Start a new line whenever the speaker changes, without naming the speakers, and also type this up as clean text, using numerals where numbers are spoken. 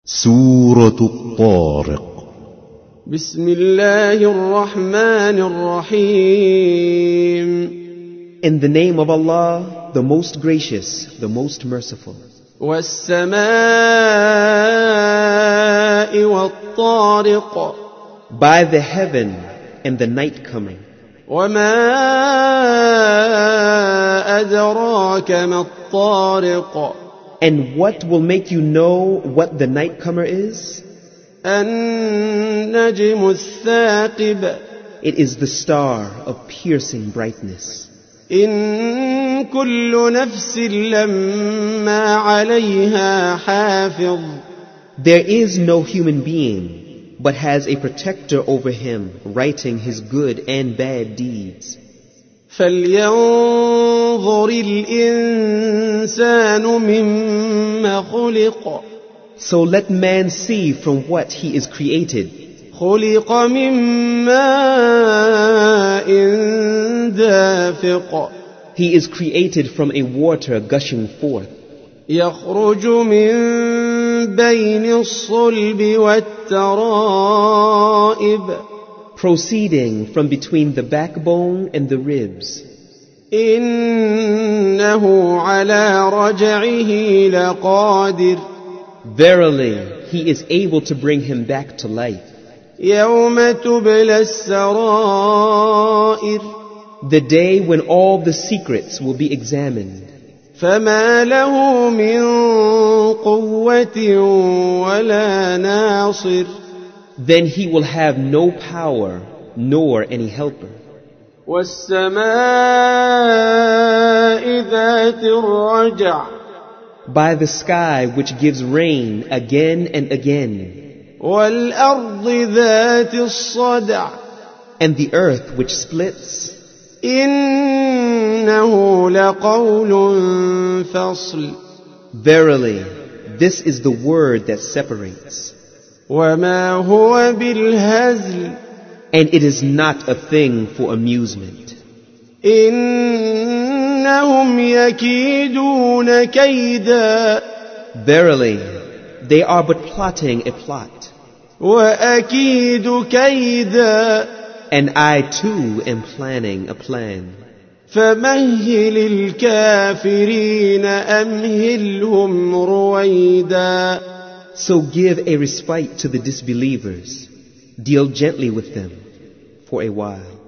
سورة الطارق.
بسم الله الرحمن الرحيم.
In the name of Allah, the most gracious, the most merciful.
والسماء والطارق.
By the heaven and the night coming.
وما أدراك ما الطارق.
And what will make you know what the night comer is?
النجم الثاقب.
It is the star of piercing brightness.
إن كل نفس لما عليها حافظ.
There is no human being but has a protector over him, writing his good and bad deeds.
فلينظر الإنسان مما خلق.
So let man see from what he is created.
خلق من ماء دافق.
He is created from a water gushing forth.
يخرج من بين الصلب والترائب.
Proceeding from between the backbone and the ribs.
إنه على رجعه لقادر.
Verily, he is able to bring him back to life.
يوم تبلى السرائر.
The day when all the secrets will be examined.
فما له من قوة ولا ناصر.
Then he will have no power nor any helper.
والسماء ذات الرجع.
By the sky which gives rain again and again.
والأرض ذات الصدع.
And the earth which splits.
إنه لقول فصل.
Verily, this is the word that separates.
وما هو بالهزل.
And it is not a thing for amusement.
إنهم يكيدون كيدا.
Verily, they are but plotting a plot.
وأكيد كيدا.
And I too am planning a plan.
فمهل الكافرين أمهلهم رويدا.
So give a respite to the disbelievers. Deal gently with them for a while.